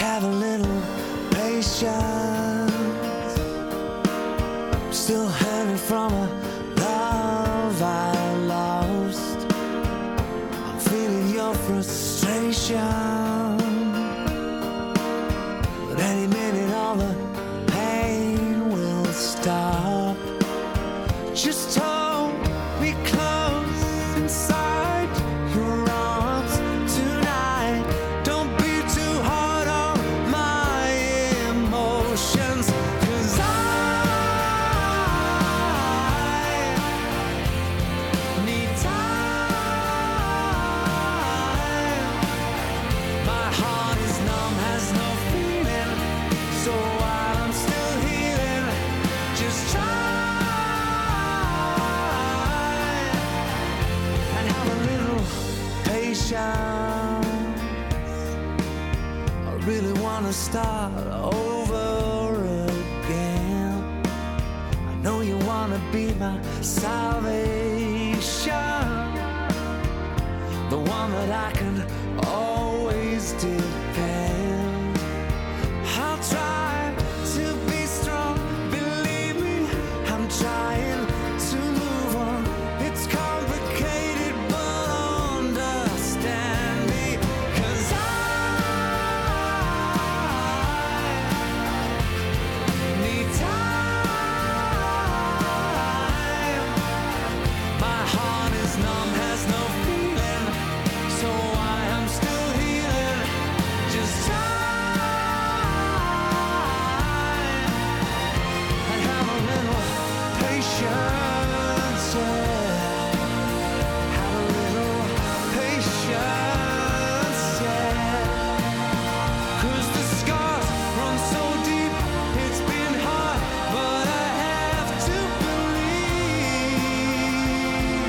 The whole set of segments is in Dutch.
have a little patience. Still hanging from a love I lost. I'm feeling your frustration, but any minute all the pain will stop. Just hold me close inside your arms tonight. Don't be too hard on my emotions, 'cause I need time. My heart is numb, has no feeling, so while I'm still healing, just try and have a little patience. I really wanna start over again. I know you wanna be my salvation, the one that I can always depend. I'll try to be strong, believe me, I'm trying to move on. It's complicated, but understand me, 'cause I need time. My heart is numb, has no feeling, so I am still healing. Just try and have a little patience, yeah. Have a little patience, yeah. 'Cause the scars run so deep, it's been hard, but I have to believe.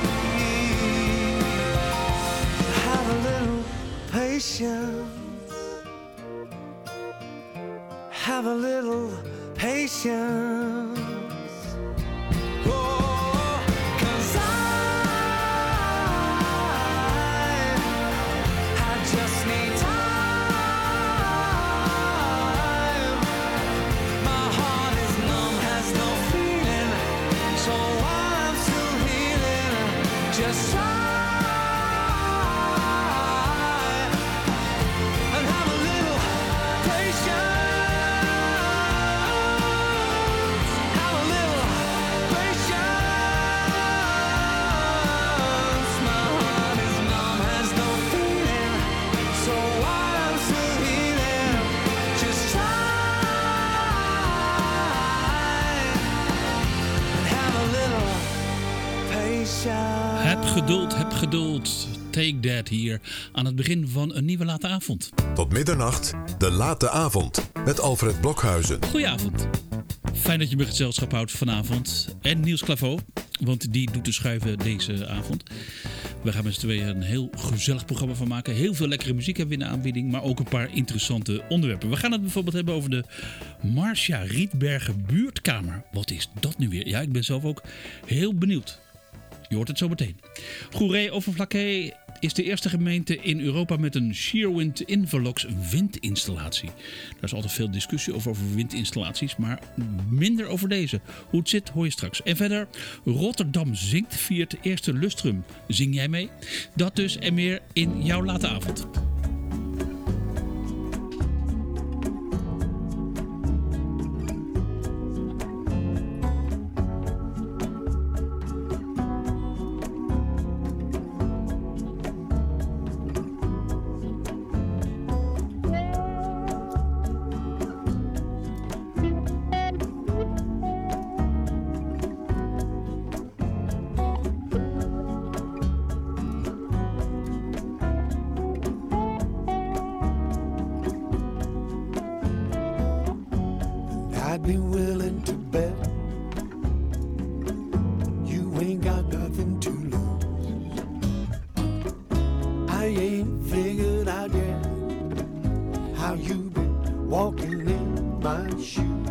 Have a little patience. Have a little patience. Oh, 'cause I just need time. My heart is numb, has no feeling, so I'm still healing. Just try and have a little patience. Have a little patience. My heart is numb, has no feeling, so I'm still healing. Just try and have a little patience. Heb geduld, heb geduld. Take that hier aan het begin van een nieuwe late avond. Tot middernacht, de late avond met Alfred Blokhuizen. Goedenavond. Fijn dat je me gezelschap houdt vanavond. En Niels Claveau, want die doet de schuiven deze avond. We gaan met z'n tweeën een heel gezellig programma van maken. Heel veel lekkere muziek hebben we in de aanbieding, maar ook een paar interessante onderwerpen. We gaan het bijvoorbeeld hebben over de Marcia Rietbergen buurtkamer. Wat is dat nu weer? Ja, ik ben zelf ook heel benieuwd. Je hoort het zo meteen. Goeree-Overflakkee is de eerste gemeente in Europa met een Shearwind Inverlox windinstallatie. Daar is altijd veel discussie over windinstallaties, maar minder over deze. Hoe het zit hoor je straks. En verder, Rotterdam zingt, viert eerste lustrum. Zing jij mee? Dat dus en meer in jouw late avond. I'd be willing to bet you ain't got nothing to lose. I ain't figured out yet how you been walking in my shoes.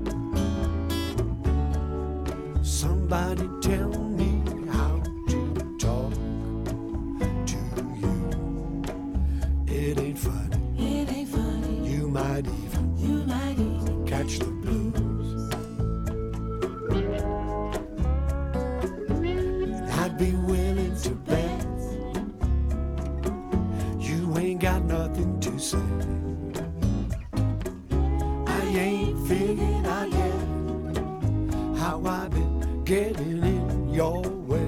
Somebody tell me how to talk to you. It ain't funny. It ain't funny. You might you might even catch the blues. I'd be willing to bet you ain't got nothing to say. I ain't figured out yet how I've been getting in your way.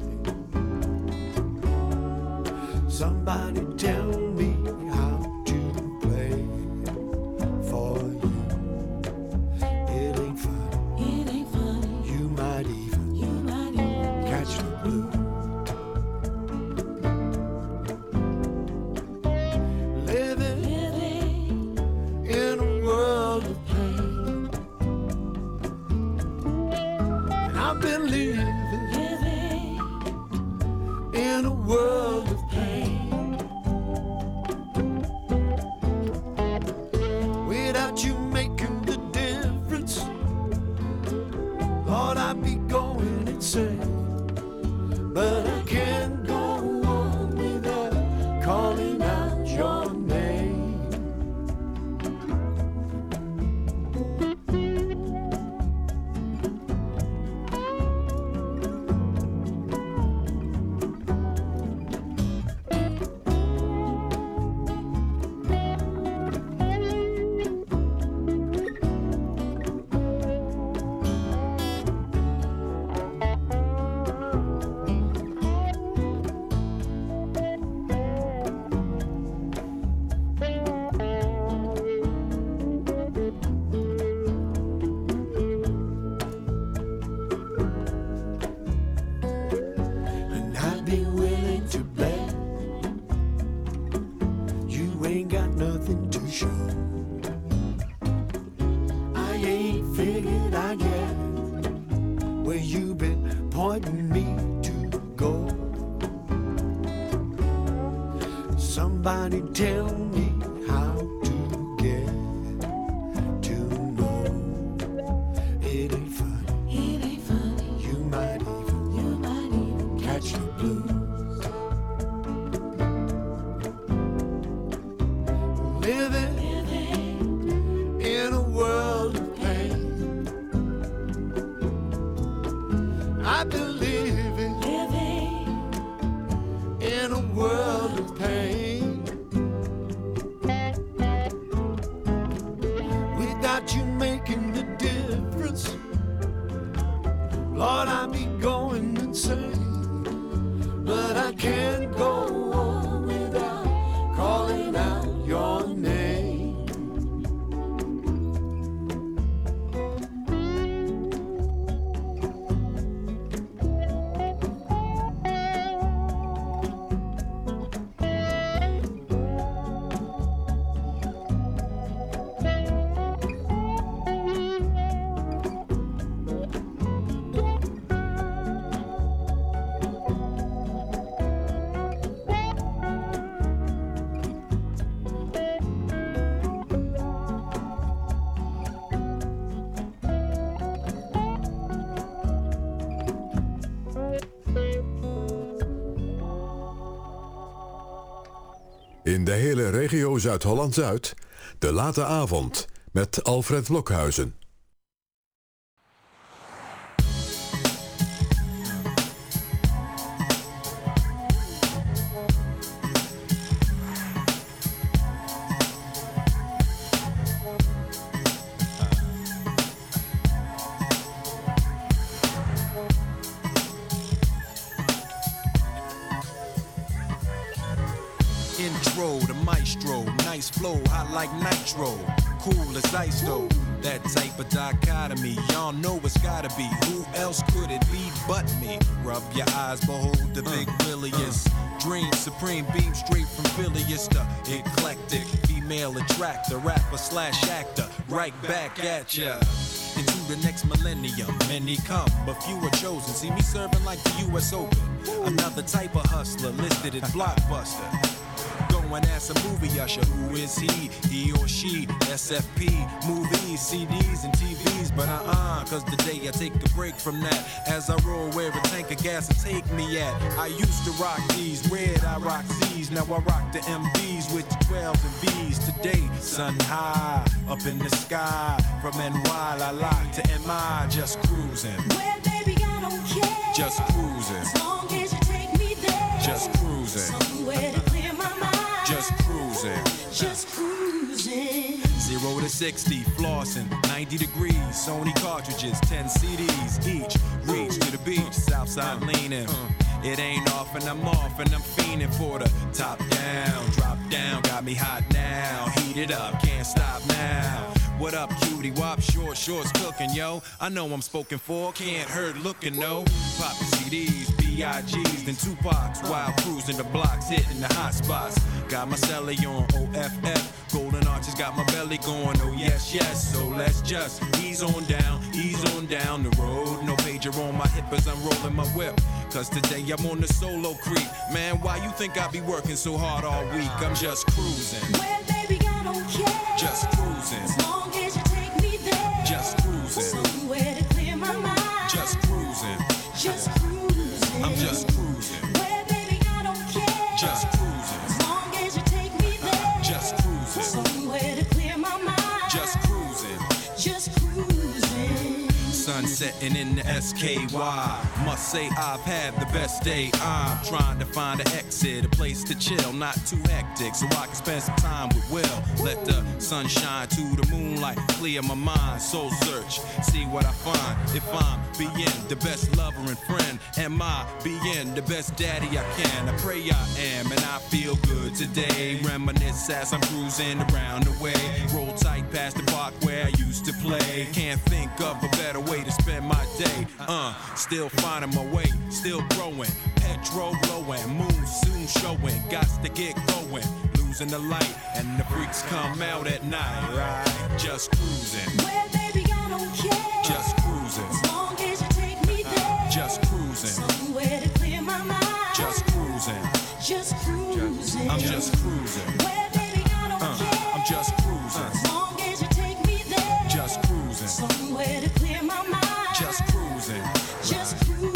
Somebody tell me how to play for you. It ain't funny. It ain't funny. You might even catch the blues. Living in a world of pain. And I've been living in a world of pain. Without you making the difference, Lord, I'd be going insane. But I can't go on without calling out your name. And I'd be willing to bet you ain't got nothing to show. I ain't figured out yet where you been pointing me to go. Somebody tell me how to get to know. It ain't funny. It ain't funny. You might even catch the blues. Living in a world of pain. I've been living in a world of pain. Without you making the difference, Lord, I'd be going insane. But I can't go on without calling out your name. In de hele regio Zuid-Holland-Zuid, de late avond met Alfred Blokhuizen. Intro to maestro, nice flow, hot like nitro, cool as ice though. That type of dichotomy, y'all know it's gotta be. Who else could it be but me? Rub your eyes, behold the big williest. Dream supreme, beam straight from Phileas, the eclectic female attractor, rapper slash actor, right back at ya. Into the next millennium, many come, but few are chosen. See me serving like the US Open. Another type of hustler listed as Blockbuster. Go and ask a movie usher, who is he? He or she, SFP, movies, CDs, and TVs. But cause the day I take a break from that, as I roll where a tank of gas will take me at. I used to rock these, where'd I rock these? G's. Now I rock the MVs with the 12s and V's. Today, sun high, up in the sky. From NY, la la to MI, just cruising. Well, baby, I don't care. Just cruising. As long as you take me there. Just cruising. Somewhere to clear my mind. Just cruising. Just cruising. 0 to 60, flossing, 90 degrees. Sony cartridges, 10 CDs each. Reach to the beach, Southside leaning. It ain't off and I'm off and I'm fiending for the top down. Drop down, got me hot now. Heat it up, can't stop now. What up, cutie? Wop, shorts cooking, yo. I know I'm spoken for, can't hurt looking, no. Pop the CDs, B.I.G's, then Tupac's. While cruising the blocks, hitting the hot spots. Got my celly on OFF. Golden arches got my belly going, oh yes, yes. So let's just ease on down the road. No pager on my hip as I'm rolling my whip. Cause today I'm on the solo creep. Man, why you think I be working so hard all week? I'm just cruising. Well, baby, I don't care. Just cruising. As long as you take me there. Just cruising. Somewhere to clear my mind. Just cruising. Just cruising. I'm just cruising. Well, baby, I don't care. Just cruising. As long as you take me there. Just cruising. Somewhere to clear my mind. Just cruising. Just cruising. Sun setting in the SKY. Must say I've had the best day. I'm trying to find an exit, a place to chill, not too hectic, so I can spend some time with Will. Let the sun shine to the moonlight, clear my mind, soul search, see what I find. If I'm being the best lover and friend, am I being the best daddy I can? I pray I am, and I feel good today. Reminisce as I'm cruising around the way. Roll tight past the park where I used to play. Can't think of a better way to spend my day. Still finding my way, still growing. Petrol blowing, moon soon showing. Gots to get going, losing the light, and the freaks come out at night. Right, just cruising. Well, baby, I don't care. Just cruising. As long as you take me there. Just cruising. Somewhere to clear my mind. Just cruising. Just cruising. I'm just cruising. Well, baby, I don't care. I'm just cruising. As long as you take me there. Just cruising. Somewhere to clear my mind. Just cruising. Just cruising.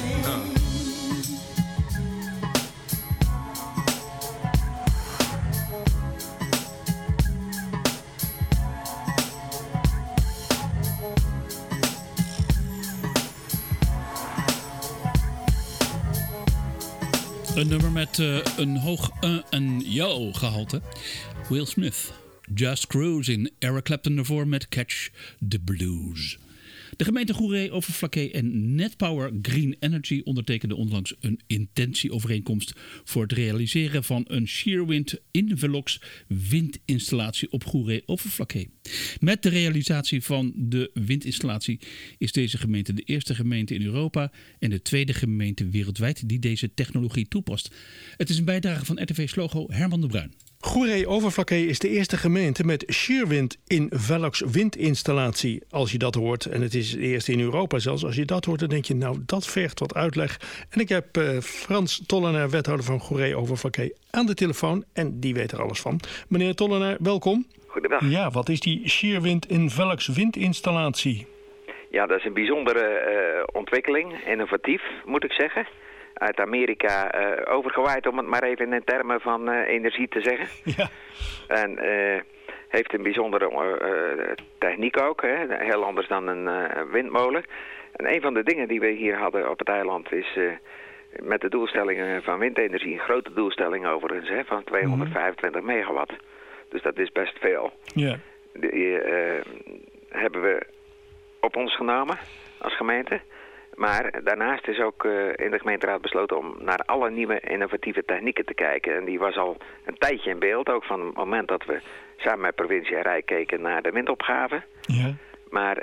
Een nummer met een hoog en yo gehalte. Will Smith, Just Cruising. Eric Clapton ervoor met Catch the Blues. De gemeente Goeree-Overflakkee en Netpower Green Energy ondertekenden onlangs een intentieovereenkomst voor het realiseren van een Shearwind Invelox windinstallatie op Goeree-Overflakkee. Met de realisatie van de windinstallatie is deze gemeente de eerste gemeente in Europa en de tweede gemeente wereldwijd die deze technologie toepast. Het is een bijdrage van RTV Slogo Herman de Bruin. Goeree-Overflakkee is de eerste gemeente met Shearwind Invelox windinstallatie. Als je dat hoort, en het is de eerste in Europa zelfs, als je dat hoort dan denk je, nou dat vergt wat uitleg. En ik heb Frans Tollenaar, wethouder van Goeree-Overflakkee, aan de telefoon en die weet er alles van. Meneer Tollenaar, welkom. Goedendag. Ja, wat is die Shearwind Invelox windinstallatie? Ja, dat is een bijzondere ontwikkeling, innovatief moet ik zeggen. Uit Amerika overgewaaid, om het maar even in termen van energie te zeggen. Ja. En heeft een bijzondere techniek ook, hè? Heel anders dan een windmolen. En een van de dingen die we hier hadden op het eiland is met de doelstellingen van windenergie, een grote doelstelling overigens, hè, van 225 megawatt. Dus dat is best veel. Ja. Die hebben we op ons genomen als gemeente. Maar daarnaast is ook in de gemeenteraad besloten om naar alle nieuwe innovatieve technieken te kijken. En die was al een tijdje in beeld, ook van het moment dat we samen met provincie en Rijk keken naar de windopgave. Ja. Maar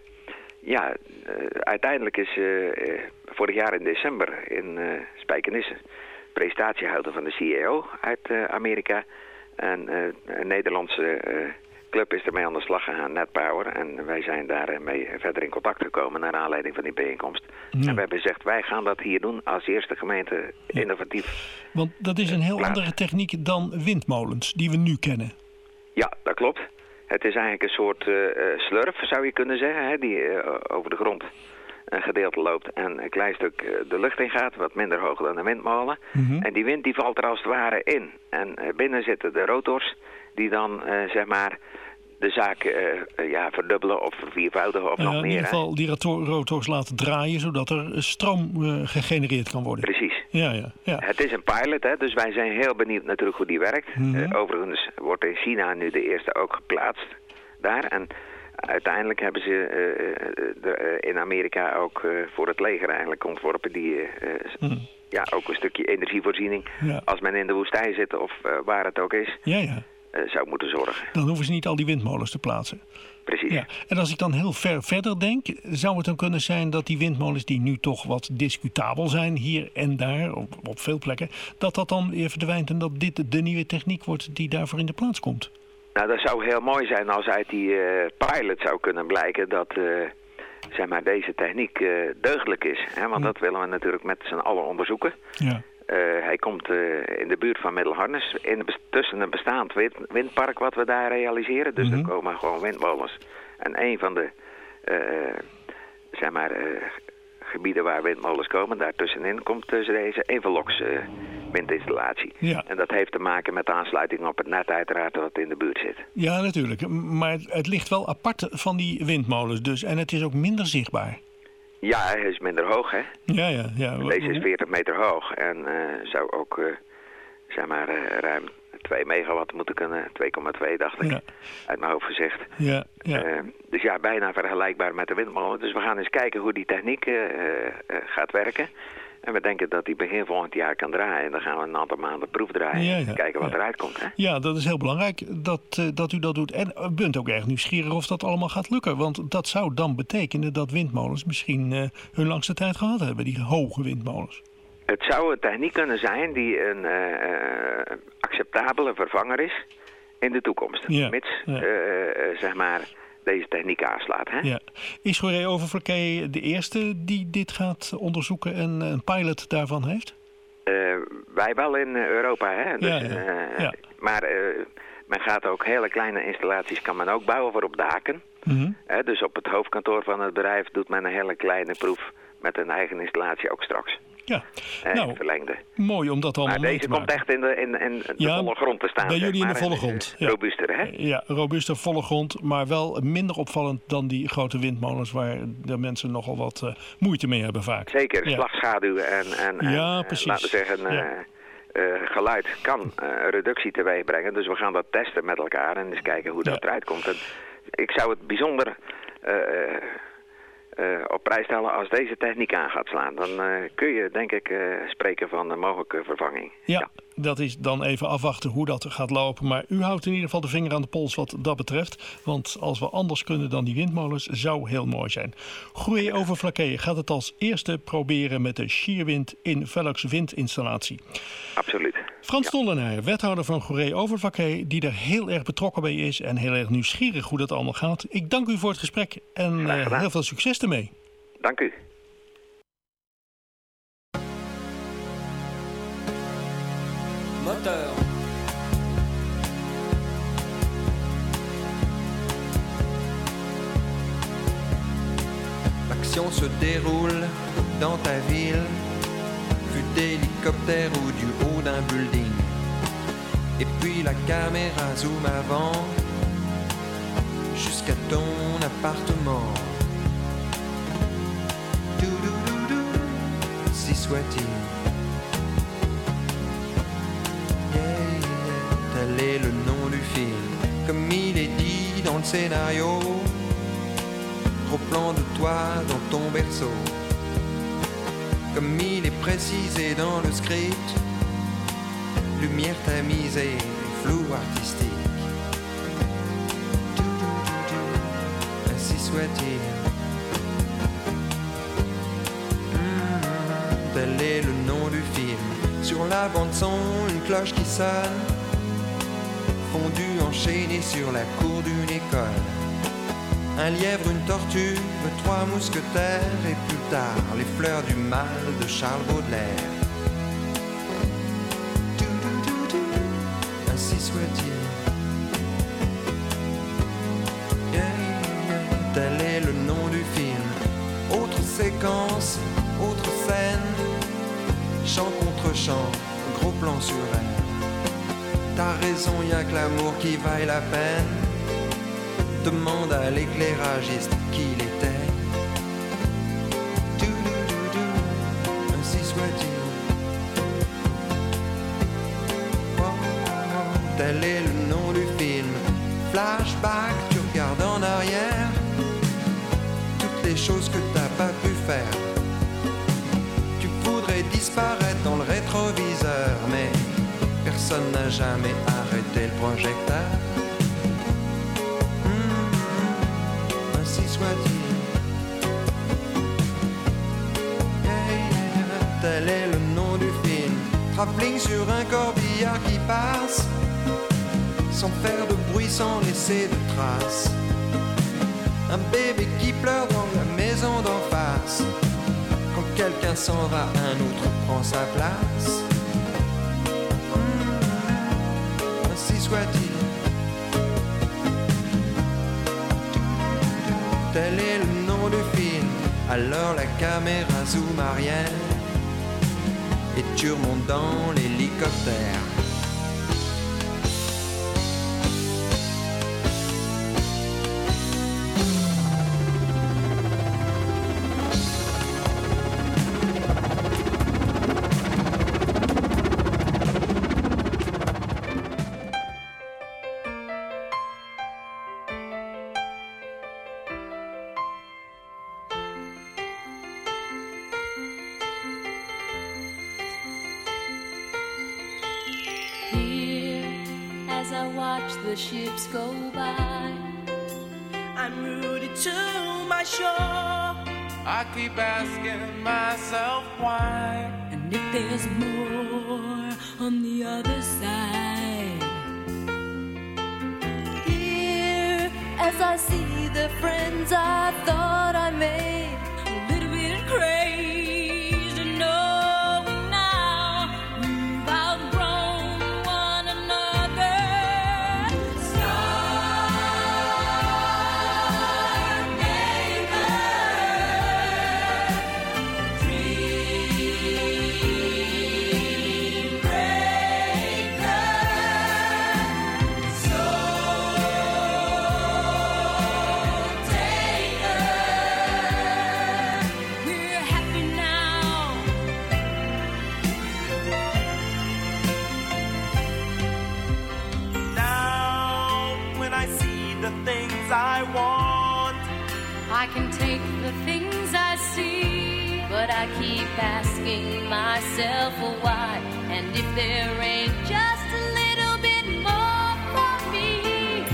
uiteindelijk is vorig jaar in december in Spijkenisse presentatie gehouden van de CEO uit Amerika. En een Nederlandse club is ermee aan de slag gegaan, Netpower. En wij zijn daarmee verder in contact gekomen naar aanleiding van die bijeenkomst. Ja. En we hebben gezegd, wij gaan dat hier doen als eerste gemeente innovatief. Want dat is een heel andere techniek dan windmolens die we nu kennen. Ja, dat klopt. Het is eigenlijk een soort slurf, zou je kunnen zeggen, hè, die over de grond een gedeelte loopt en een klein stuk de lucht in gaat, wat minder hoog dan de windmolen. En die wind die valt er als het ware in. En binnen zitten de rotors die dan zeg maar de zaak verdubbelen of verviervoudigen of nog meer. In ieder geval die rotors laten draaien zodat er stroom gegenereerd kan worden. Precies. Ja. Het is een pilot, hè, dus wij zijn heel benieuwd natuurlijk hoe die werkt. Overigens wordt in China nu de eerste ook geplaatst daar. En uiteindelijk hebben ze in Amerika ook voor het leger eigenlijk ontworpen die ook een stukje energievoorziening. Ja. Als men in de woestijn zit of waar het ook is, zou moeten zorgen. Dan hoeven ze niet al die windmolens te plaatsen. Precies. Ja. En als ik dan heel verder denk, zou het dan kunnen zijn dat die windmolens die nu toch wat discutabel zijn, hier en daar, op veel plekken, dat dan weer verdwijnt en dat dit de nieuwe techniek wordt die daarvoor in de plaats komt? Nou, dat zou heel mooi zijn als uit die pilot zou kunnen blijken dat zeg maar deze techniek deugdelijk is. Hè? Want dat willen we natuurlijk met z'n allen onderzoeken. Ja. Hij komt in de buurt van Middelharnis, tussen een bestaand windpark wat we daar realiseren. Dus er komen gewoon windmolens. En een van de gebieden waar windmolens komen, daartussenin komt deze Evelox windinstallatie. Ja. En dat heeft te maken met de aansluiting op het net uiteraard wat in de buurt zit. Ja, natuurlijk. Maar het ligt wel apart van die windmolens dus. En het is ook minder zichtbaar. Ja, hij is minder hoog, hè? Ja. Deze is 40 meter hoog en zou ook, ruim 2 megawatt moeten kunnen. 2,2 dacht ik, uit mijn hoofd gezegd. Ja. Dus ja, bijna vergelijkbaar met de windmolen. Dus we gaan eens kijken hoe die techniek gaat werken. En we denken dat die begin volgend jaar kan draaien. En dan gaan we een aantal maanden proef draaien en kijken wat eruit komt. Hè? Ja, dat is heel belangrijk dat u dat doet. En u bent ook erg nieuwsgierig of dat allemaal gaat lukken. Want dat zou dan betekenen dat windmolens misschien hun langste tijd gehad hebben. Die hoge windmolens. Het zou een techniek kunnen zijn die een acceptabele vervanger is in de toekomst. Mits, deze techniek aanslaat. Hè? Ja. Is Goeree-Overflakkee de eerste die dit gaat onderzoeken en een pilot daarvan heeft? Wij wel in Europa. Hè? Dus, maar men gaat ook hele kleine installaties kan men ook bouwen voor op daken. Dus op het hoofdkantoor van het bedrijf doet men een hele kleine proef met een eigen installatie ook straks. Ja, verlengde. Mooi om dat allemaal mee te maken. Maar deze komt echt in de volle grond te staan. Bij jullie in de volle grond. Robuuster, hè? Ja, robuuster, volle grond. Maar wel minder opvallend dan die grote windmolens waar de mensen nogal wat moeite mee hebben vaak. Zeker, slagschaduw en precies. laten we zeggen, geluid kan een reductie teweeg brengen. Dus we gaan dat testen met elkaar en eens kijken hoe dat eruit komt. En ik zou het bijzonder op prijs stellen als deze techniek aan gaat slaan. Dan kun je denk ik spreken van een mogelijke vervanging. Ja, dat is dan even afwachten hoe dat gaat lopen. Maar u houdt in ieder geval de vinger aan de pols wat dat betreft. Want als we anders kunnen dan die windmolens, zou heel mooi zijn. Goeree-Overflakkee gaat het als eerste proberen met de Shearwind in Velox windinstallatie. Absoluut. Frans Tollenaar, wethouder van Goeree-Overflakkee, die er heel erg betrokken bij is en heel erg nieuwsgierig hoe dat allemaal gaat. Ik dank u voor het gesprek en heel veel succes ermee. Dank u. Moteur. L'action se déroule dans ta ville, vue d'hélicoptère ou du haut d'un building. Et puis la caméra zoom avant, jusqu'à ton appartement. Dou-dou-dou-dou, si soit-il. Tel est le nom du film, comme il est dit dans le scénario. Gros plan de toi dans ton berceau, comme il est précisé dans le script. Lumière tamisée, flou artistique. Ainsi soit-il. Tel est le nom du film. Sur la bande son, une cloche qui sonne, fondue enchaînée sur la cour d'une école. Un lièvre, une tortue, 3 mousquetaires et plus tard les fleurs du mal de Charles Baudelaire. Ainsi soit-il. Tel est le nom du film. Autre séquence vacances, autre scène, chant contre chant, gros plan sur elle. T'as raison, y'a que l'amour qui vaille la peine. Demande à l'éclairagiste qui il était. Dou-dou-dou-dou, ainsi soit-il. Tel est le nom du film. Flashback, tu regardes en arrière toutes les choses que t'as pas pu faire. Tu voudrais disparaître dans le rétroviseur, mais personne n'a jamais arrêté le projecteur. Ainsi soit-il. Tel est le nom du film. Travelling sur un corbillard qui passe sans faire de bruit, sans laisser de traces. Un bébé qui pleure dans la maison d'en face. Quand quelqu'un s'en va, un autre prend sa place. Ainsi soit-il. Tel est le nom du film. Alors la caméra zoom arrière et tu remontes dans l'hélicoptère. The ships go by, I'm rooted to my shore. I keep asking myself why. And if there's more on the other side. Here, as I see the friends I thought I made, a little bit crazy, no. I want. I can take the things I see, but I keep asking myself why. And if there ain't just a little bit more for me.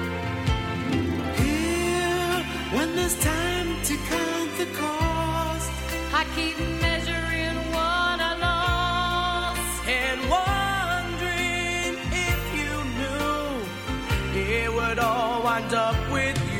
Here, when there's time to count the cost, I keep measuring what I lost and wondering if you knew it would all wind up with you.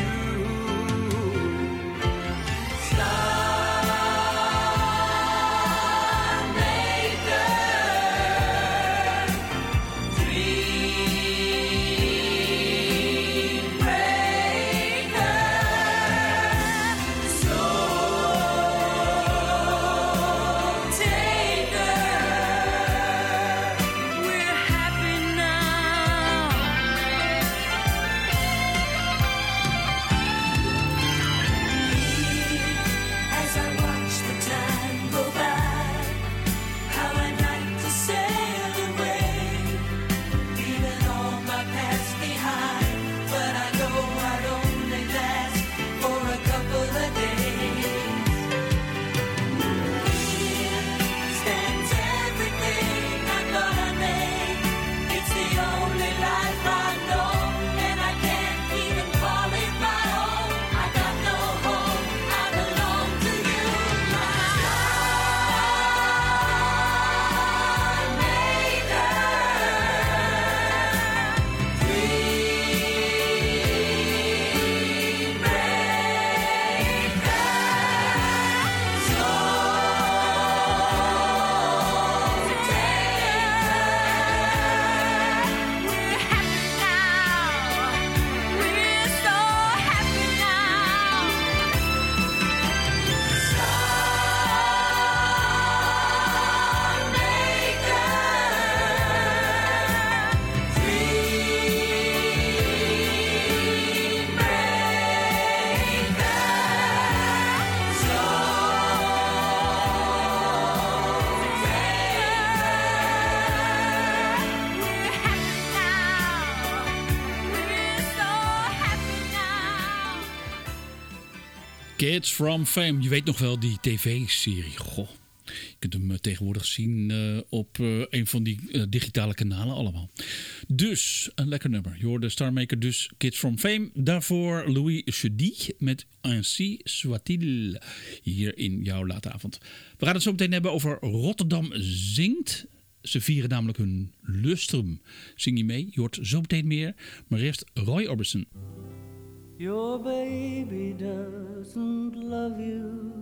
Kids from Fame. Je weet nog wel, die tv-serie. Goh. Je kunt hem tegenwoordig zien op een van die digitale kanalen allemaal. Dus, een lekker nummer. Je hoorde Starmaker, dus Kids from Fame. Daarvoor Louis Chedy met Ainsi soit-il. Hier in jouw late avond. We gaan het zo meteen hebben over Rotterdam Zingt. Ze vieren namelijk hun lustrum. Zing je mee? Je hoort zo meteen meer. Maar eerst Roy Orbison. Your baby doesn't love you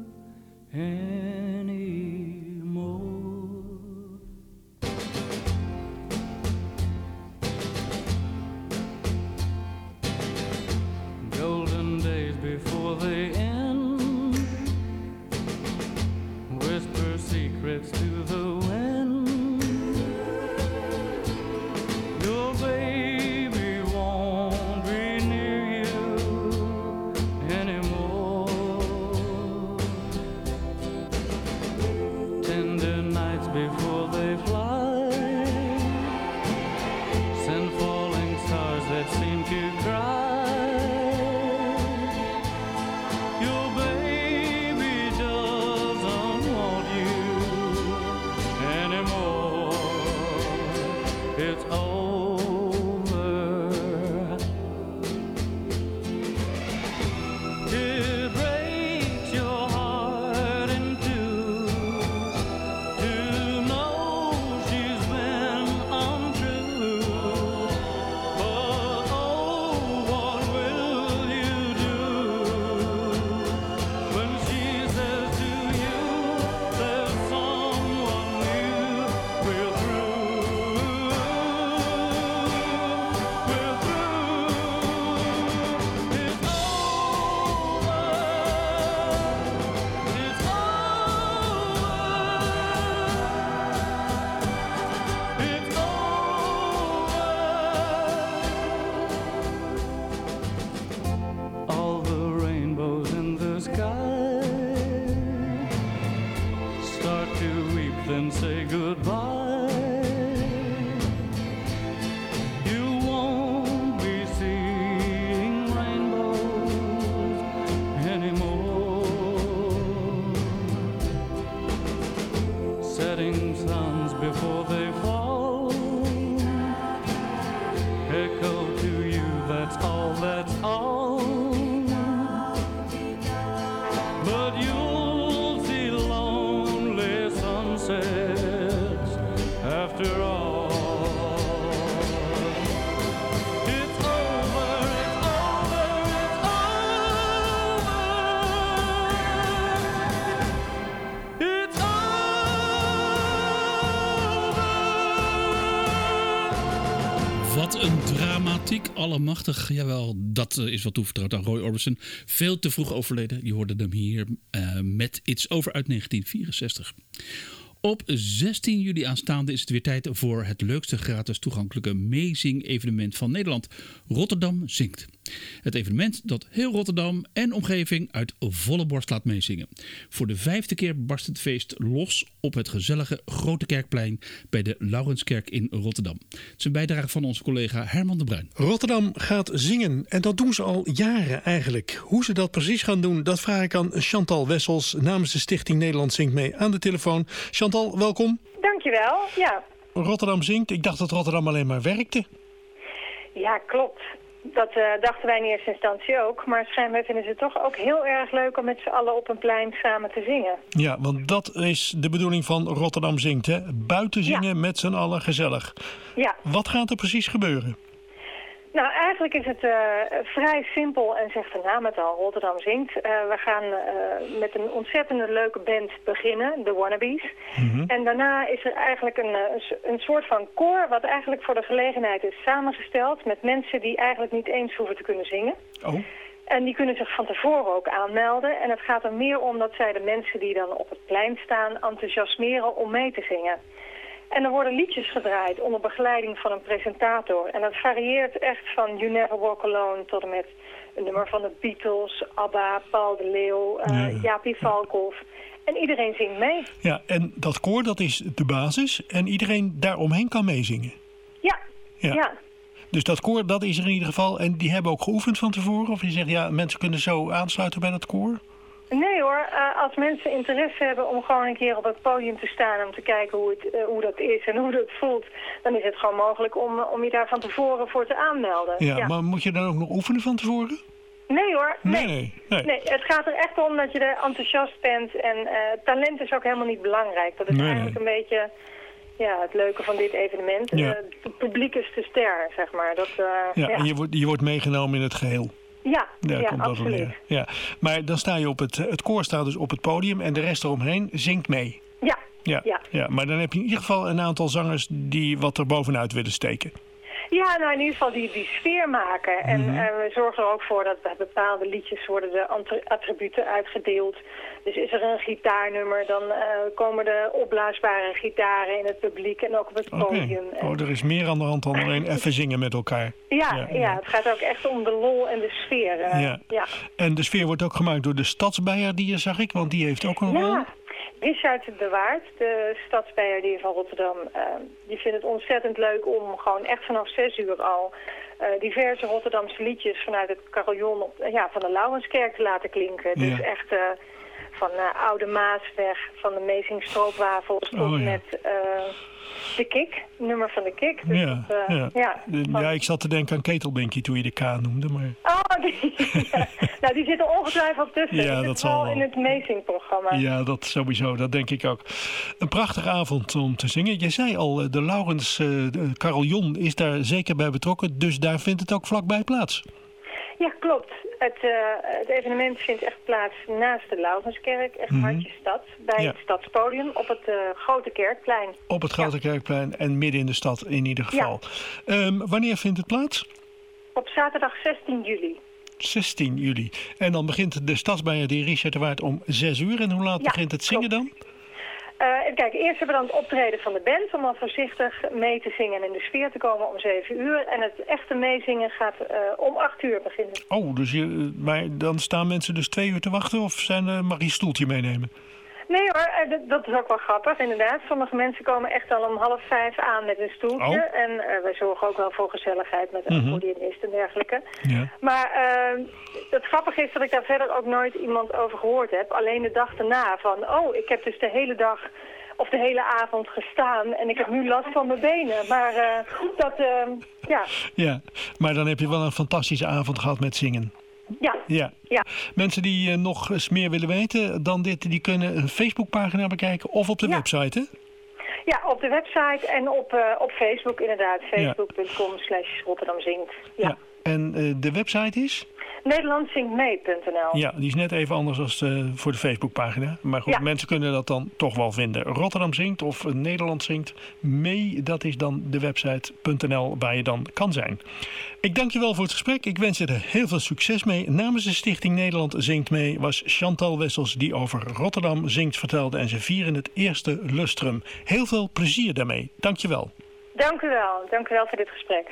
anymore. Golden days before they end, whisper secrets to the wind. Your baby won't be near you anymore. Tender nights before they fly, send falling stars that seem to cry. Your baby doesn't want you anymore. It's over. It breaks your heart in two to know she's been untrue. But oh, what will you do when she says to you there's someone new? We're through. We're through. It's over. It's over. All the rainbows in the sky start to weep, then say goodbye. You won't be seeing rainbows anymore. Setting suns before they fall echo to you, that's all, that's all. But you'll see lonely sunsets after all. It's over, it's over, it's over. It's over. Wat een dramatiek, allemachtig. Jawel, dat is wat toevertrouwd aan Roy Orbison. Veel te vroeg overleden. Je hoorde hem hier met It's Over uit 1964. Op 16 juli aanstaande is het weer tijd voor het leukste gratis toegankelijke meezing-evenement van Nederland. Rotterdam Zingt. Het evenement dat heel Rotterdam en omgeving uit volle borst laat meezingen. Voor de 5e keer barst het feest los op het gezellige Grote Kerkplein bij de Laurenskerk in Rotterdam. Het is een bijdrage van onze collega Herman de Bruin. Rotterdam gaat zingen en dat doen ze al jaren eigenlijk. Hoe ze dat precies gaan doen, dat vraag ik aan Chantal Wessels namens de Stichting Nederland Zingt Mee aan de telefoon. Chantal, welkom. Dankjewel, ja. Rotterdam zingt, ik dacht dat Rotterdam alleen maar werkte. Ja, klopt. Dat dachten wij in eerste instantie ook. Maar schijnbaar vinden ze het toch ook heel erg leuk om met z'n allen op een plein samen te zingen. Ja, want dat is de bedoeling van Rotterdam Zingt, hè? Buiten zingen met z'n allen gezellig. Ja. Wat gaat er precies gebeuren? Nou, eigenlijk is het vrij simpel en zegt de naam het al, Rotterdam Zingt. We gaan met een ontzettende leuke band beginnen, de Wannabes. En daarna is er eigenlijk een soort van koor wat eigenlijk voor de gelegenheid is samengesteld met mensen die eigenlijk niet eens hoeven te kunnen zingen. Oh. En die kunnen zich van tevoren ook aanmelden. En het gaat er meer om dat zij de mensen die dan op het plein staan enthousiasmeren om mee te zingen. En er worden liedjes gedraaid onder begeleiding van een presentator. En dat varieert echt van You Never Walk Alone tot en met een nummer van de Beatles, ABBA, Paul de Leeuw, Jaapie Valkhoff. En iedereen zingt mee. Ja, en dat koor, dat is de basis. En iedereen daaromheen kan meezingen. Ja. Dus dat koor, dat is er in ieder geval. En die hebben ook geoefend van tevoren? Of je zegt, ja, mensen kunnen zo aansluiten bij dat koor? Nee hoor, als mensen interesse hebben om gewoon een keer op het podium te staan... om te kijken hoe dat is en hoe dat voelt... dan is het gewoon mogelijk om je daar van tevoren voor te aanmelden. Ja, maar moet je dan ook nog oefenen van tevoren? Nee hoor, Nee. Nee, het gaat er echt om dat je er enthousiast bent. En talent is ook helemaal niet belangrijk. Dat is eigenlijk een beetje het leuke van dit evenement. Ja. Het publiek is de ster, zeg maar. En je wordt meegenomen in het geheel. Ja, komt absoluut. dat neer. Ja. Maar dan sta je het koor staat dus op het podium en de rest eromheen zingt mee. Ja, maar dan heb je in ieder geval een aantal zangers die wat er bovenuit willen steken. Ja, nou in ieder geval die sfeer maken. En we zorgen er ook voor dat bij bepaalde liedjes worden de attributen uitgedeeld. Dus is er een gitaarnummer, dan komen de opblaasbare gitaren in het publiek en ook op het podium. Er is meer aan de hand dan alleen even zingen met elkaar. Ja, het gaat ook echt om de lol en de sfeer. Ja. En de sfeer wordt ook gemaakt door de stadsbijaardier, zag ik, want die heeft ook een rol. Richard de Waard, de stadsbijaardier van Rotterdam, die vindt het ontzettend leuk om gewoon echt vanaf 6 uur al diverse Rotterdamse liedjes vanuit het carillon van de Laurenskerk te laten klinken. Dus echt van Oude Maasweg, van de Meezing Stroopwafels tot met de Kik, nummer van de Kik. Dus ik zat te denken aan Ketelbinkie toen je de K noemde. Maar... Nou, die zitten ongetwijfeld tussen. Ja, dat zal wel in het Meezing-programma. Ja, dat sowieso, dat denk ik ook. Een prachtige avond om te zingen. Je zei al, de Laurens Carillon is daar zeker bij betrokken, dus daar vindt het ook vlakbij plaats. Ja, klopt. Het evenement vindt echt plaats naast de Laurenskerk, echt hartje stad, bij het Stadspodium op het Grote Kerkplein. Op het Grote Kerkplein en midden in de stad in ieder geval. Ja. Wanneer vindt het plaats? Op zaterdag 16 juli. 16 juli. En dan begint de stadsbijaardier Richard de Waard om 6 uur. En hoe laat begint het zingen dan? Kijk, eerst hebben we dan het optreden van de band om al voorzichtig mee te zingen en in de sfeer te komen om 7 uur. En het echte meezingen gaat om 8 uur beginnen. Oh, dus maar dan staan mensen dus 2 uur te wachten of mag je een stoeltje meenemen? Nee hoor, dat is ook wel grappig inderdaad. Sommige mensen komen echt al om 4:30 aan met een stoeltje. En wij zorgen ook wel voor gezelligheid met een accordeonist en dergelijke. Ja. Maar het grappige is dat ik daar verder ook nooit iemand over gehoord heb. Alleen de dag daarna van, ik heb dus de hele dag of de hele avond gestaan en ik heb nu last van mijn benen. Maar Ja, maar dan heb je wel een fantastische avond gehad met zingen. Ja. Mensen die nog eens meer willen weten dan dit, die kunnen een Facebookpagina bekijken of op de website, hè? Ja, op de website en op Facebook inderdaad. Facebook.com/RotterdamZingt. Ja. En de website is? Nederlandzingtmee.nl. Ja, die is net even anders dan voor de Facebookpagina. Maar goed, mensen kunnen dat dan toch wel vinden. Rotterdam Zingt of Nederland Zingt mee, dat is dan de website.nl waar je dan kan zijn. Ik dank je wel voor het gesprek. Ik wens je er heel veel succes mee. Namens de Stichting Nederland Zingt mee was Chantal Wessels die over Rotterdam Zingt vertelde. En ze vieren het eerste lustrum. Heel veel plezier daarmee. Dank je wel. Dank u wel. Dank u wel voor dit gesprek.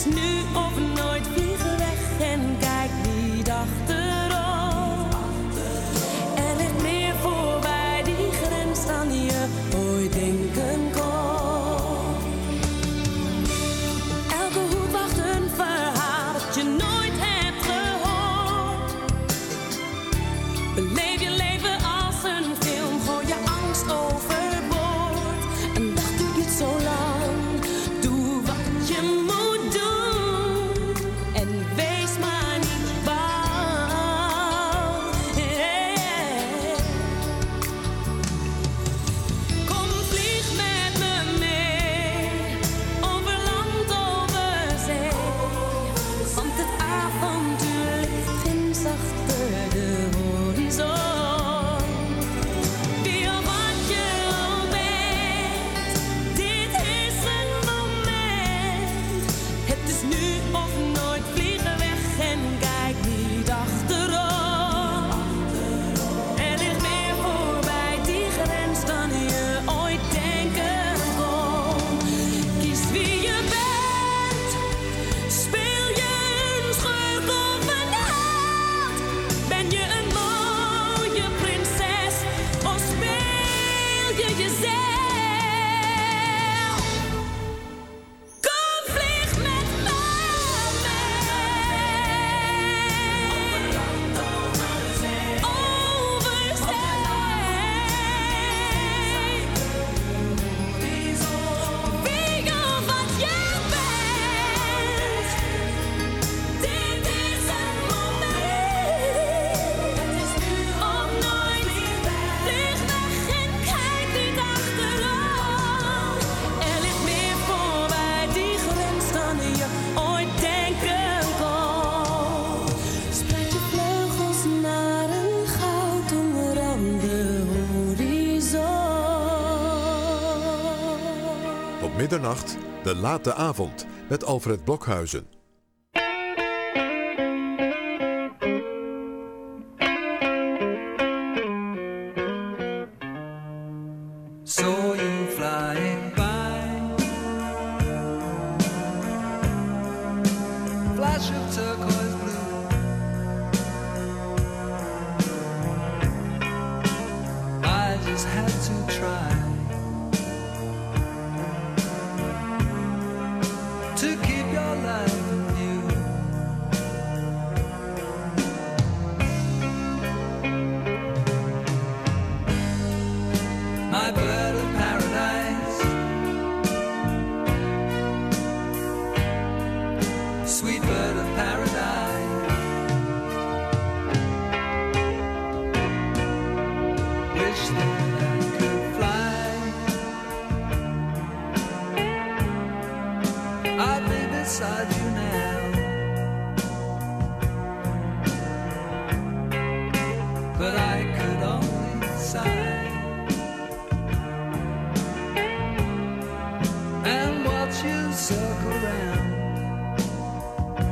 is nu of nooit, vlieg weg en kijk niet achterom. Er ligt meer voorbij die grens dan je ooit denken kon. Elke hoek wacht een verhaal dat je nooit hebt gehoord. Beleef je leven als een film, gooi je angst overboord. Een dag duurt niet zo lang, doe wat je moet doen. En wees maar niet bang. Kom, vlieg met me mee, over land, over zee. Want het avontuur ligt ginds achter de horizon. Wie of wat je al bent, dit is het moment. Het is nu of nooit, vlieg weg en kijk niet achterom. Er ligt meer voorbij die grens dan je ooit denken kon. Kies wie je bent, speel je een schurk of een held. Ben je een mooie prinses of speel je jezelf? Kom, vlieg met me mee. Over zee. Wie of wat je bent, dit is het moment. Het is nu of nooit, vlieg weg en kijk niet achterom. Er ligt meer voorbij die grens dan je ooit denken kon. Spreid je vleugels naar een goud omrande horizon. Tot middernacht, de late avond met Alfred Blokhuizen. Saw you flying by, flash of turquoise blue. I just had to try to keep your life in view. My bird of paradise, sweet bird of paradise, wish that I could fly. I'd be beside you now, but I could only sigh and watch you circle round.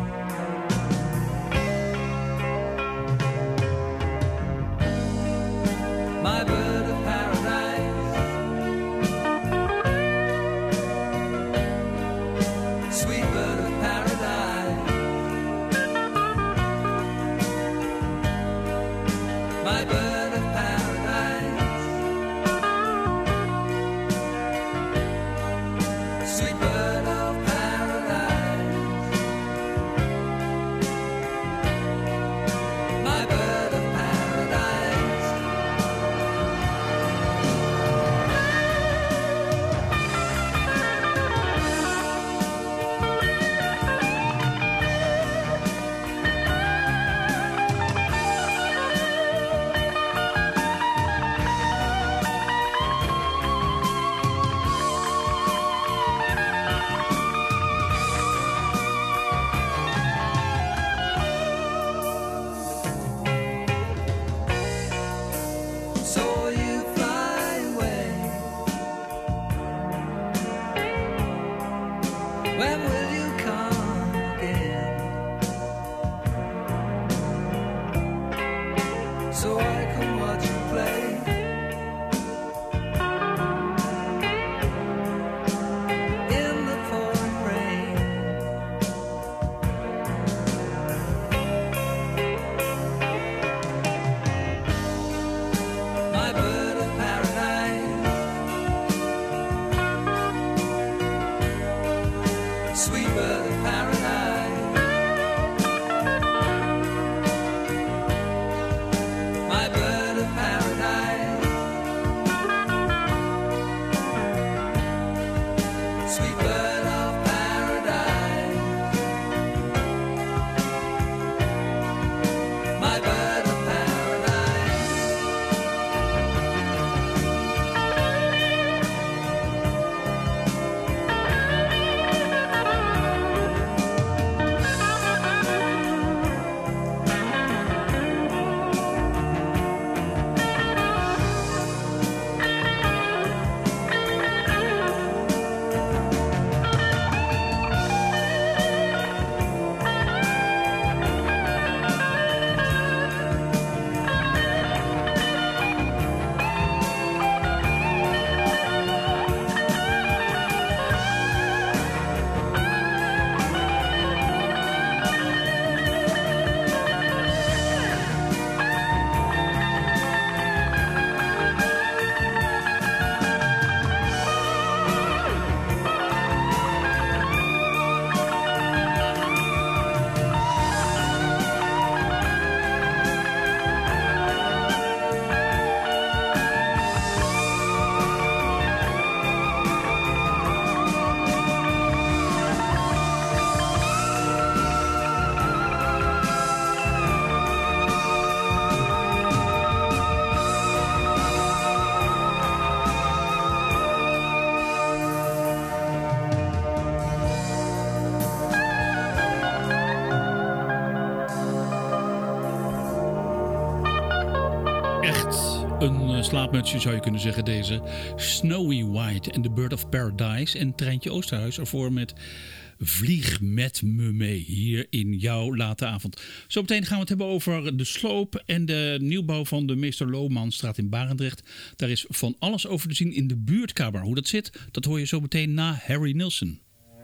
Een slaapmutsje zou je kunnen zeggen deze. Snowy White en The Bird of Paradise. En Treintje Oosterhuis ervoor met Vlieg met me mee hier in jouw late avond. Zometeen gaan we het hebben over de sloop en de nieuwbouw van de Meester Lomanstraat in Barendrecht. Daar is van alles over te zien in de buurtkamer. Hoe dat zit, dat hoor je zo meteen na Harry Nilsson.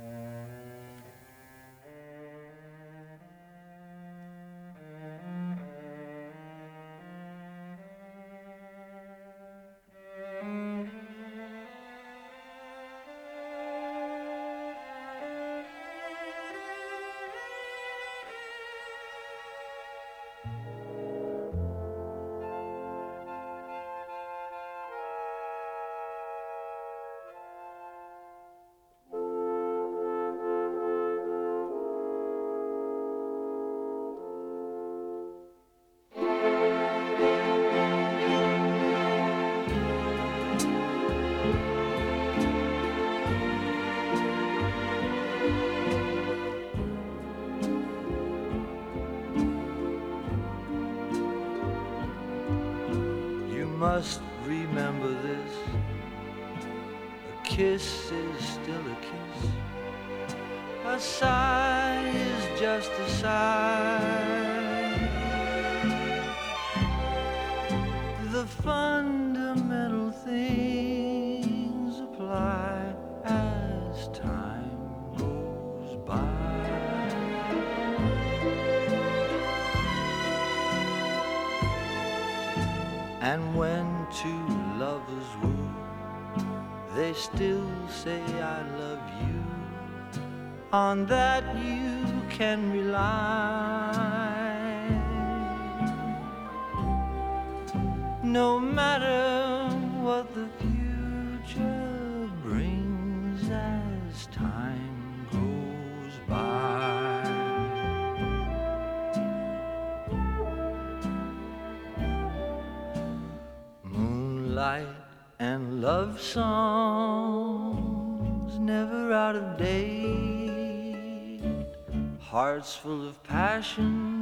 Must remember this. A kiss is still a kiss. A sigh is just a sigh. The fundamental things apply as time goes by. And when two lovers woo, they still say I love you. On that you can rely. No matter what the future brings as time goes by. Moonlight and love songs never out of date. Hearts full of passion,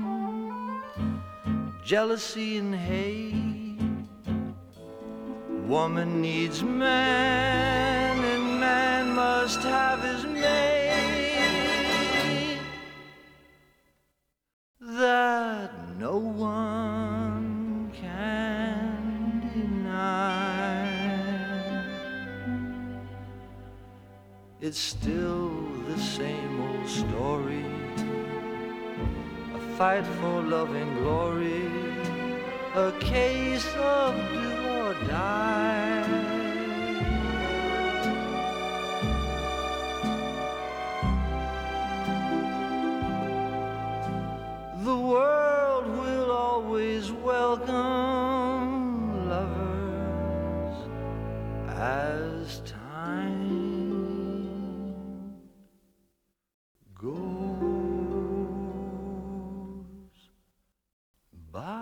jealousy and hate. Woman needs man and man must have his mate. That no one can deny. It's still the same old story. A fight for love and glory. A case of do or die. The world will always welcome lovers as time goes by.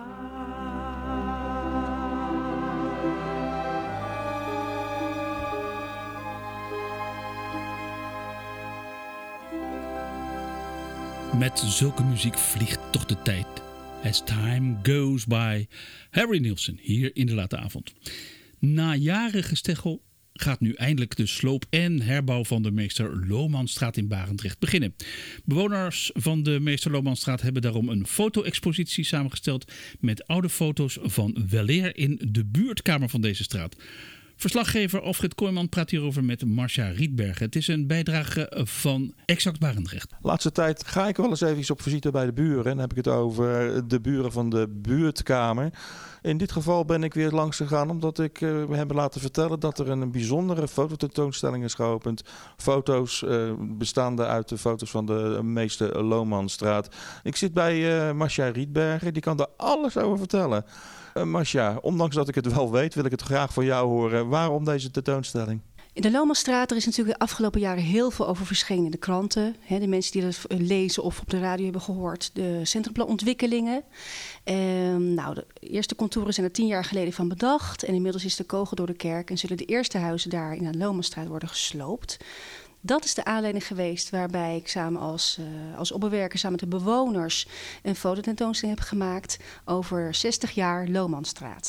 Met zulke muziek vliegt toch de tijd. As time goes by. Harry Nilsson, hier in de late avond. Na jaren gesteggel gaat nu eindelijk de sloop en herbouw van de Meester Lomanstraat in Barendrecht beginnen. Bewoners van de Meester Lomanstraat hebben daarom een foto-expositie samengesteld met oude foto's van weleer in de buurtkamer van deze straat. Verslaggever Alfred Kooijman praat hierover met Marcia Rietbergen. Het is een bijdrage van Exact Barendrecht. Laatste tijd ga ik wel eens even op visite bij de buren. Dan heb ik het over de buren van de buurtkamer. In dit geval ben ik weer langs gegaan omdat ik me heb laten vertellen dat er een bijzondere fototentoonstelling is geopend. Foto's bestaande uit de foto's van de Meester Lomanstraat. Ik zit bij Marcia Rietbergen, die kan daar alles over vertellen. Marcia, ondanks dat ik het wel weet, wil ik het graag van jou horen. Waarom deze tentoonstelling? In de Lomanstraat, er is natuurlijk de afgelopen jaren heel veel over verschenen in de kranten. De mensen die dat lezen of op de radio hebben gehoord. De centrumplanontwikkelingen. De eerste contouren zijn er 10 jaar geleden van bedacht. En inmiddels is de kogel door de kerk en zullen de eerste huizen daar in de Lomanstraat worden gesloopt. Dat is de aanleiding geweest waarbij ik samen als opbewerker, samen met de bewoners, een fototentoonstelling heb gemaakt over 60 jaar Lomanstraat.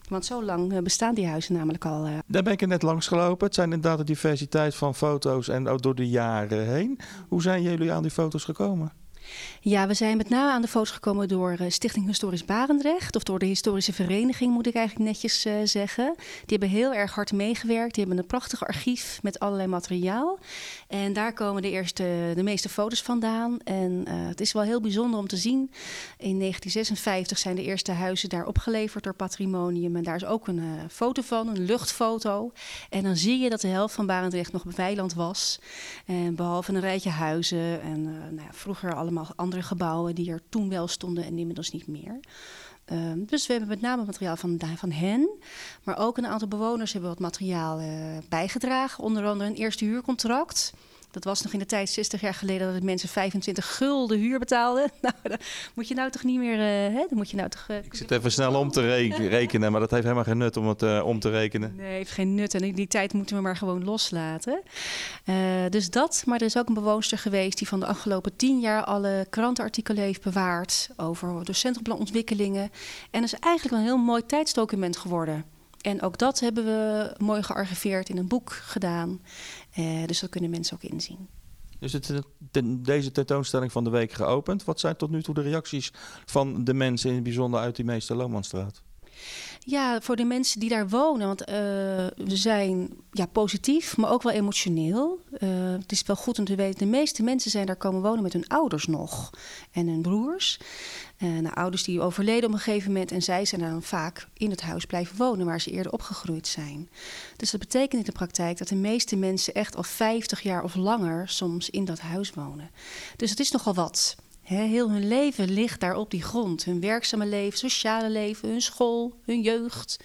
Want zo lang bestaan die huizen namelijk al. Daar ben ik er net langs gelopen. Het zijn inderdaad de diversiteit van foto's en ook door de jaren heen. Hoe zijn jullie aan die foto's gekomen? Ja, we zijn met name aan de foto's gekomen door Stichting Historisch Barendrecht. Of door de historische vereniging, moet ik eigenlijk netjes zeggen. Die hebben heel erg hard meegewerkt. Die hebben een prachtig archief met allerlei materiaal. En daar komen de meeste foto's vandaan. En het is wel heel bijzonder om te zien. In 1956 zijn de eerste huizen daar opgeleverd door Patrimonium. En daar is ook een foto van, een luchtfoto. En dan zie je dat de helft van Barendrecht nog weiland was. Behalve een rijtje huizen en vroeger allemaal andere gebouwen die er toen wel stonden en inmiddels niet meer. Dus we hebben met name materiaal van hen. Maar ook een aantal bewoners hebben wat materiaal bijgedragen. Onder andere een eerste huurcontract. Dat was nog in de tijd, 60 jaar geleden, dat het mensen 25 gulden huur betaalden. Nou, dat moet je nou toch niet meer... Ik zit even snel om te rekenen, maar dat heeft helemaal geen nut om het om te rekenen. Nee, heeft geen nut. En die tijd moeten we maar gewoon loslaten. Dus dat, maar er is ook een bewoonster geweest die van de afgelopen 10 jaar alle krantenartikelen heeft bewaard over de centrumplan-ontwikkelingen. En dat is eigenlijk een heel mooi tijdsdocument geworden. En ook dat hebben we mooi gearchiveerd in een boek gedaan. Dus dat kunnen mensen ook inzien. Dus deze tentoonstelling van de week geopend. Wat zijn tot nu toe de reacties van de mensen in het bijzonder uit die Meester Lomanstraat? Ja, voor de mensen die daar wonen. Want we zijn positief, maar ook wel emotioneel. Het is wel goed om te weten, de meeste mensen zijn daar komen wonen met hun ouders nog. En hun broers. Ouders die overleden op een gegeven moment. En zij zijn dan vaak in het huis blijven wonen waar ze eerder opgegroeid zijn. Dus dat betekent in de praktijk dat de meeste mensen echt al 50 jaar of langer soms in dat huis wonen. Dus het is nogal wat. Heel hun leven ligt daar op die grond. Hun werkzame leven, sociale leven, hun school, hun jeugd.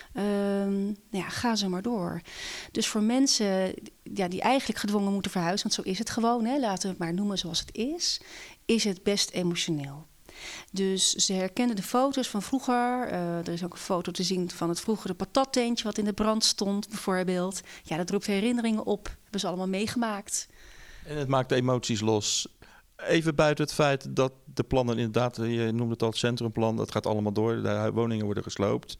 Ga zo maar door. Dus voor mensen die eigenlijk gedwongen moeten verhuizen, want zo is het gewoon, laten we het maar noemen zoals het is het best emotioneel. Dus ze herkennen de foto's van vroeger. Er is ook een foto te zien van het vroegere patattentje wat in de brand stond, bijvoorbeeld. Ja, dat roept herinneringen op. Hebben ze allemaal meegemaakt. En het maakt de emoties los. Even buiten het feit dat de plannen inderdaad, je noemde het al het centrumplan, dat gaat allemaal door. De woningen worden gesloopt.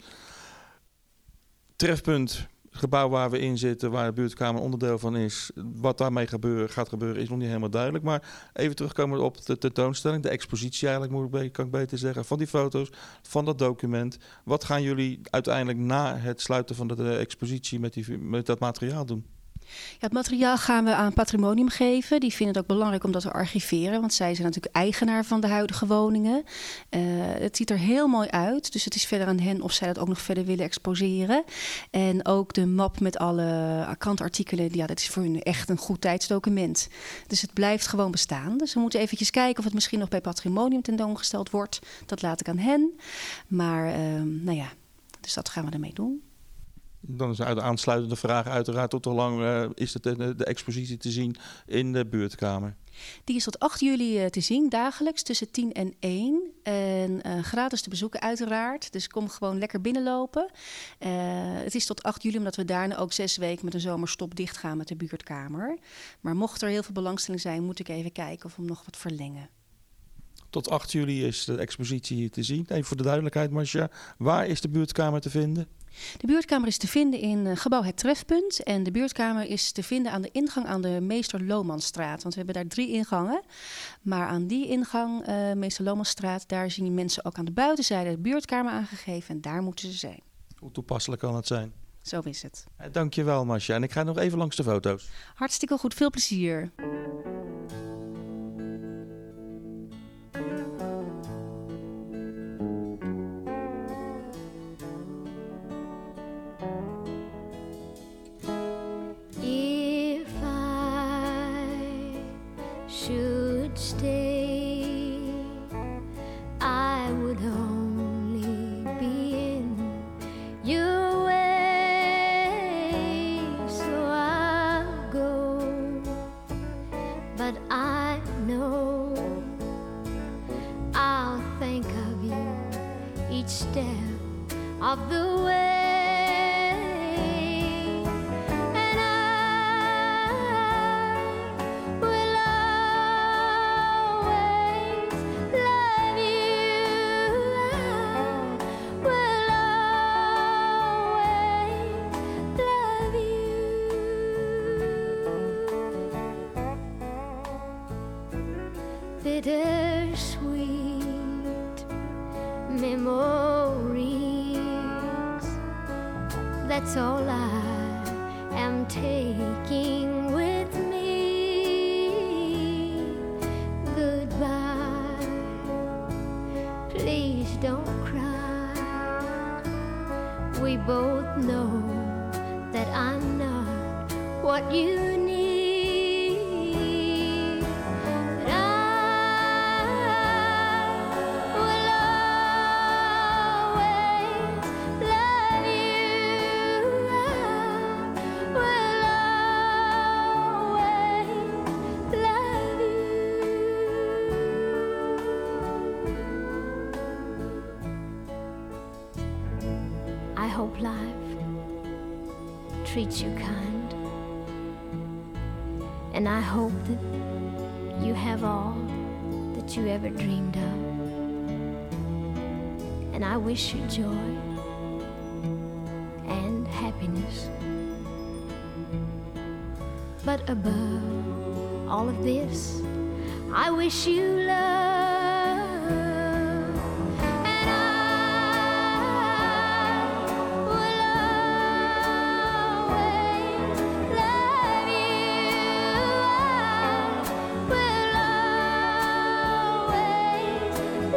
Trefpunt, het gebouw waar we in zitten, waar de buurtkamer onderdeel van is. Wat daarmee gaat gebeuren is nog niet helemaal duidelijk. Maar even terugkomen op de tentoonstelling, de expositie eigenlijk, kan ik beter zeggen, van die foto's, van dat document. Wat gaan jullie uiteindelijk na het sluiten van de expositie met dat materiaal doen? Ja, het materiaal gaan we aan Patrimonium geven. Die vinden het ook belangrijk om dat te archiveren, want zij zijn natuurlijk eigenaar van de huidige woningen. Het ziet er heel mooi uit, dus het is verder aan hen of zij dat ook nog verder willen exposeren. En ook de map met alle krantartikelen, dat is voor hun echt een goed tijdsdocument. Dus het blijft gewoon bestaan. Dus we moeten eventjes kijken of het misschien nog bij Patrimonium tentoongesteld wordt. Dat laat ik aan hen. Maar dus dat gaan we ermee doen. Dan is de aansluitende vraag uiteraard tot hoe lang is de expositie te zien in de buurtkamer? Die is tot 8 juli te zien, dagelijks tussen 10 en 1. En gratis te bezoeken uiteraard. Dus kom gewoon lekker binnenlopen. Het is tot 8 juli omdat we daarna ook 6 weken met een zomerstop dicht gaan met de buurtkamer. Maar mocht er heel veel belangstelling zijn, moet ik even kijken of we hem nog wat verlengen. Tot 8 juli is de expositie hier te zien. Even voor de duidelijkheid, Marcia, waar is de buurtkamer te vinden? De buurtkamer is te vinden in gebouw Het Trefpunt. En de buurtkamer is te vinden aan de ingang aan de Meester Lomanstraat. Want we hebben daar 3 ingangen. Maar aan die ingang, Meester Lomanstraat, daar zien die mensen ook aan de buitenzijde de buurtkamer aangegeven. En daar moeten ze zijn. Hoe toepasselijk kan het zijn? Zo is het. Dankjewel, Marcia. En ik ga nog even langs de foto's. Hartstikke goed. Veel plezier. bittersweet memories. That's all I am taking with me. Goodbye, please don't cry. We both know that I'm not what you need. But I will always love you. I will always love you. I hope life treats you kind, and I hope that you have all that you ever dreamed of, and I wish you joy and happiness. But above all of this, I wish you love. And I will always love you. I will always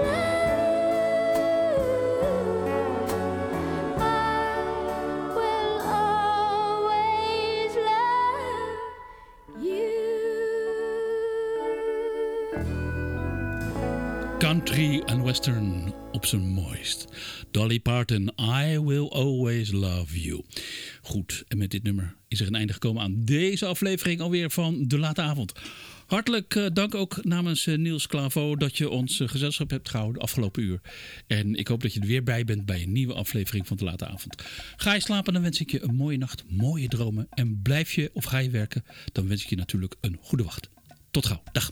love you. Country en western op zijn mooist. Dolly Parton, I Will Always Love You. Goed, en met dit nummer is er een einde gekomen aan deze aflevering alweer van De Late Avond. Hartelijk dank ook namens Niels Claveau dat je ons gezelschap hebt gehouden de afgelopen uur. En ik hoop dat je er weer bij bent bij een nieuwe aflevering van De Late Avond. Ga je slapen, dan wens ik je een mooie nacht, mooie dromen. En blijf je of ga je werken, dan wens ik je natuurlijk een goede wacht. Tot gauw. Dag.